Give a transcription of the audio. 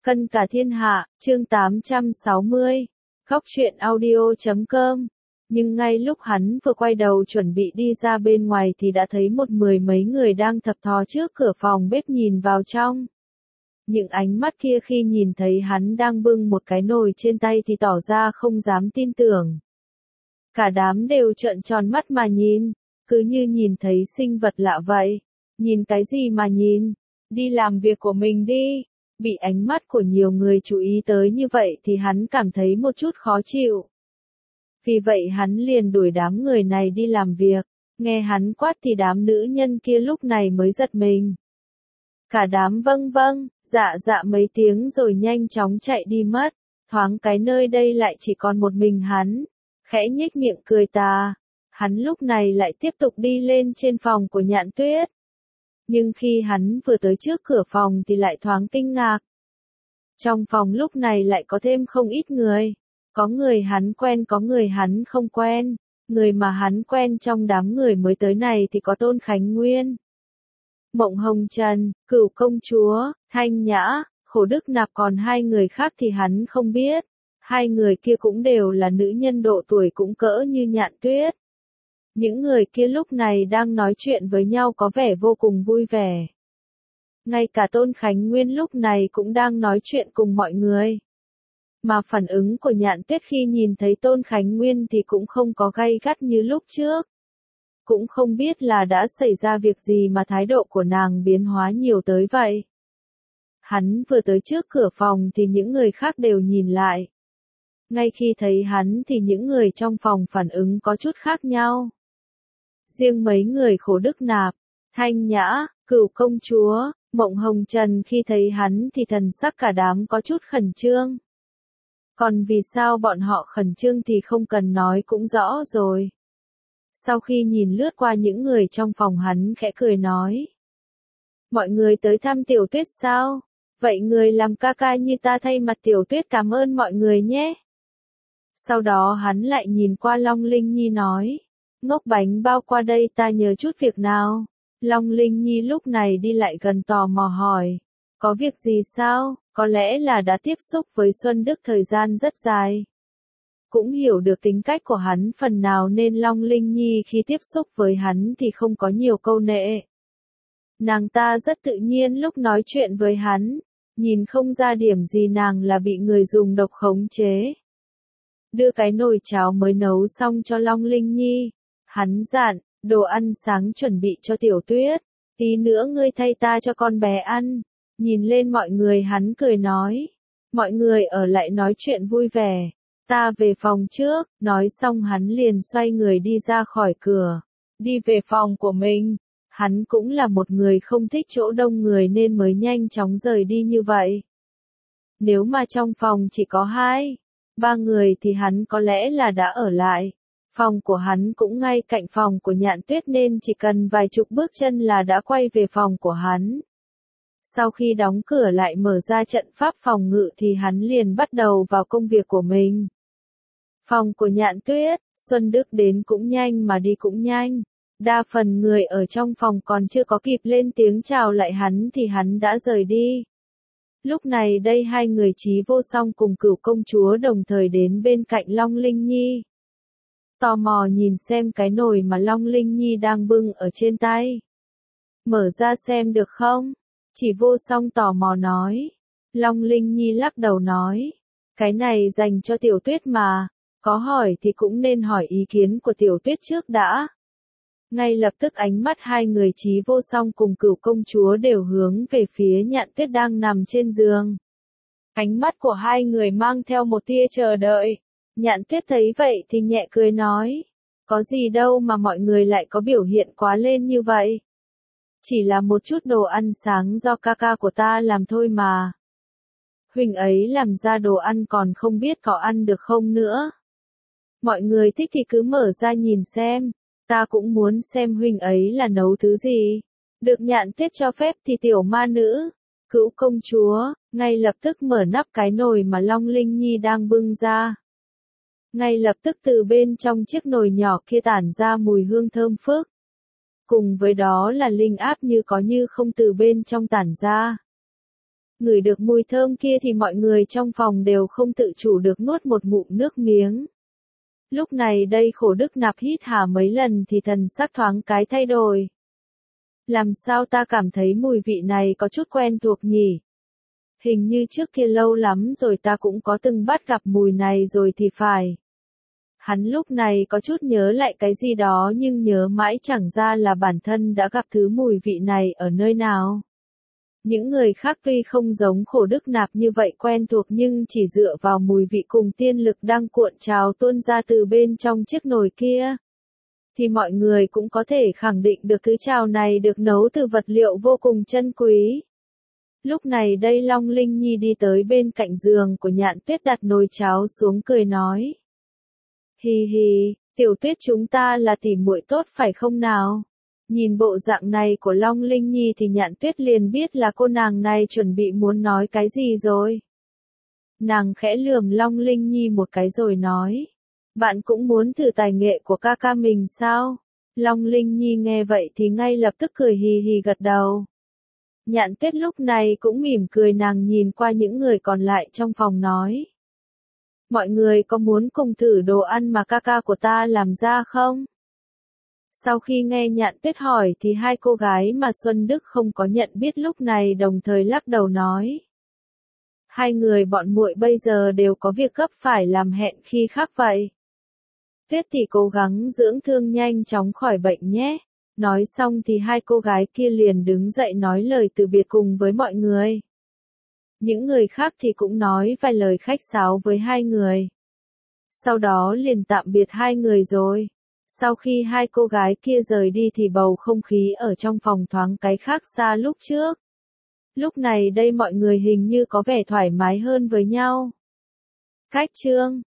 Cân cả thiên hạ, chương 860. Góc truyện audio.com. Nhưng ngay lúc hắn vừa quay đầu chuẩn bị đi ra bên ngoài thì đã thấy mười mấy người đang thập thò trước cửa phòng bếp nhìn vào trong. Những ánh mắt kia khi nhìn thấy hắn đang bưng một cái nồi trên tay thì tỏ ra không dám tin tưởng. Cả đám đều trợn tròn mắt mà nhìn, cứ như nhìn thấy sinh vật lạ vậy. Nhìn cái gì mà nhìn? Đi làm việc của mình đi. Bị ánh mắt của nhiều người chú ý tới như vậy thì hắn cảm thấy một chút khó chịu. Vì vậy hắn liền đuổi đám người này đi làm việc. Nghe hắn quát thì đám nữ nhân kia lúc này mới giật mình. Cả đám vâng vâng, dạ mấy tiếng rồi nhanh chóng chạy đi mất. Thoáng cái nơi đây lại chỉ còn một mình hắn. Khẽ nhếch miệng cười tà. Hắn lúc này lại tiếp tục đi lên trên phòng của Nhạn Tuyết. Nhưng khi hắn vừa tới trước cửa phòng thì lại thoáng kinh ngạc. Trong phòng lúc này lại có thêm không ít người. Có người hắn quen, có người hắn không quen. Người mà hắn quen trong đám người mới tới này thì có Tôn Khánh Nguyên, Mộng Hồng Trần, Cửu Công Chúa, Thanh Nhã, Khổ Đức Nạp, còn hai người khác thì hắn không biết. Hai người kia cũng đều là nữ nhân độ tuổi cũng cỡ như Nhạn Tuyết. Những người kia lúc này đang nói chuyện với nhau có vẻ vô cùng vui vẻ. Ngay cả Tôn Khánh Nguyên lúc này cũng đang nói chuyện cùng mọi người. Mà phản ứng của Nhạn Tuyết khi nhìn thấy Tôn Khánh Nguyên thì cũng không có gay gắt như lúc trước. Cũng không biết là đã xảy ra việc gì mà thái độ của nàng biến hóa nhiều tới vậy. Hắn vừa tới trước cửa phòng thì những người khác đều nhìn lại. Ngay khi thấy hắn thì những người trong phòng phản ứng có chút khác nhau. Riêng mấy người Khổ Đức Nạp, Thanh Nhã, Cửu Công Chúa, Mộng Hồng Trần khi thấy hắn thì thần sắc cả đám có chút khẩn trương. Còn vì sao bọn họ khẩn trương thì không cần nói cũng rõ rồi. Sau khi nhìn lướt qua những người trong phòng hắn khẽ cười nói. Mọi người tới thăm Tiểu Tuyết sao? Vậy người làm ca ca như ta thay mặt Tiểu Tuyết cảm ơn mọi người nhé. Sau đó hắn lại nhìn qua Long Linh Nhi nói. Ngốc bánh bao qua đây ta nhờ chút việc nào. Long Linh Nhi lúc này đi lại gần tò mò hỏi. Có việc gì sao? Có lẽ là đã tiếp xúc với Xuân Đức thời gian rất dài. Cũng hiểu được tính cách của hắn phần nào nên Long Linh Nhi khi tiếp xúc với hắn thì không có nhiều câu nệ. Nàng ta rất tự nhiên lúc nói chuyện với hắn. Nhìn không ra điểm gì nàng là bị người dùng độc khống chế. Đưa cái nồi cháo mới nấu xong cho Long Linh Nhi. Hắn dặn, đồ ăn sáng chuẩn bị cho Tiểu Tuyết. Tí nữa ngươi thay ta cho con bé ăn. Nhìn lên mọi người hắn cười nói. Mọi người ở lại nói chuyện vui vẻ. Ta về phòng trước. Nói xong hắn liền xoay người đi ra khỏi cửa. Đi về phòng của mình. Hắn cũng là một người không thích chỗ đông người nên mới nhanh chóng rời đi như vậy. Nếu mà trong phòng chỉ có 2-3 người thì hắn có lẽ là đã ở lại. Phòng của hắn cũng ngay cạnh phòng của Nhạn Tuyết nên chỉ cần vài chục bước chân là đã quay về phòng của hắn. Sau khi đóng cửa lại mở ra trận pháp phòng ngự thì hắn liền bắt đầu vào công việc của mình. Phòng của Nhạn Tuyết, Xuân Đức đến cũng nhanh mà đi cũng nhanh. Đa phần người ở trong phòng còn chưa có kịp lên tiếng chào lại hắn thì hắn đã rời đi. Lúc này đây hai người Chí Vô Song cùng Cửu Công Chúa đồng thời đến bên cạnh Long Linh Nhi. Tò mò nhìn xem cái nồi mà Long Linh Nhi đang bưng ở trên tay. Mở ra xem được không? Chỉ Vô Song tò mò nói. Long Linh Nhi lắc đầu nói. Cái này dành cho Tiểu Tuyết mà. Có hỏi thì cũng nên hỏi ý kiến của Tiểu Tuyết trước đã. Ngay lập tức ánh mắt hai người Chí Vô Song cùng Cửu Công Chúa đều hướng về phía Nhạn Tuyết đang nằm trên giường. Ánh mắt của hai người mang theo một tia chờ đợi. Nhạn Tuyết thấy vậy thì nhẹ cười nói. Có gì đâu mà mọi người lại có biểu hiện quá lên như vậy. Chỉ là một chút đồ ăn sáng do ca ca của ta làm thôi mà. Huynh ấy làm ra đồ ăn còn không biết có ăn được không nữa. Mọi người thích thì cứ mở ra nhìn xem. Ta cũng muốn xem huynh ấy là nấu thứ gì. Được Nhạn Tuyết cho phép thì tiểu ma nữ, Cửu Công Chúa, ngay lập tức mở nắp cái nồi mà Long Linh Nhi đang bưng ra. Ngay lập tức từ bên trong chiếc nồi nhỏ kia tản ra mùi hương thơm phức. Cùng với đó là linh áp như có như không từ bên trong tản ra. Ngửi được mùi thơm kia thì mọi người trong phòng đều không tự chủ được nuốt một ngụm nước miếng. Lúc này đây Khổ Đức Nạp hít hà mấy lần thì thần sắc thoáng cái thay đổi. Làm sao ta cảm thấy mùi vị này có chút quen thuộc nhỉ? Hình như trước kia lâu lắm rồi ta cũng có từng bắt gặp mùi này rồi thì phải. Hắn lúc này có chút nhớ lại cái gì đó nhưng nhớ mãi chẳng ra là bản thân đã gặp thứ mùi vị này ở nơi nào. Những người khác tuy không giống Khổ Đức Nạp như vậy quen thuộc nhưng chỉ dựa vào mùi vị cùng tiên lực đang cuộn trào tuôn ra từ bên trong chiếc nồi kia, thì mọi người cũng có thể khẳng định được thứ trào này được nấu từ vật liệu vô cùng chân quý. Lúc này đây Long Linh Nhi đi tới bên cạnh giường của Nhạn Tuyết đặt nồi cháo xuống cười nói. Hì hì, Tiểu Tuyết chúng ta là tỉ muội tốt phải không nào? Nhìn bộ dạng này của Long Linh Nhi thì Nhạn Tuyết liền biết là cô nàng này chuẩn bị muốn nói cái gì rồi. Nàng khẽ lườm Long Linh Nhi một cái rồi nói. Bạn cũng muốn thử tài nghệ của ca ca mình sao? Long Linh Nhi nghe vậy thì ngay lập tức cười hì hì gật đầu. Nhạn Tuyết lúc này cũng mỉm cười, nàng nhìn qua những người còn lại trong phòng nói. Mọi người có muốn cùng thử đồ ăn mà ca ca của ta làm ra không? Sau khi nghe Nhạn Tuyết hỏi thì hai cô gái mà Xuân Đức không có nhận biết lúc này đồng thời lắc đầu nói. Hai người bọn muội bây giờ đều có việc gấp phải làm, hẹn khi khác vậy. Tuyết thì cố gắng dưỡng thương nhanh chóng khỏi bệnh nhé. Nói xong thì hai cô gái kia liền đứng dậy nói lời từ biệt cùng với mọi người. Những người khác thì cũng nói vài lời khách sáo với hai người. Sau đó liền tạm biệt hai người rồi. Sau khi hai cô gái kia rời đi thì bầu không khí ở trong phòng thoáng cái khác xa lúc trước. Lúc này đây mọi người hình như có vẻ thoải mái hơn với nhau. Cách chương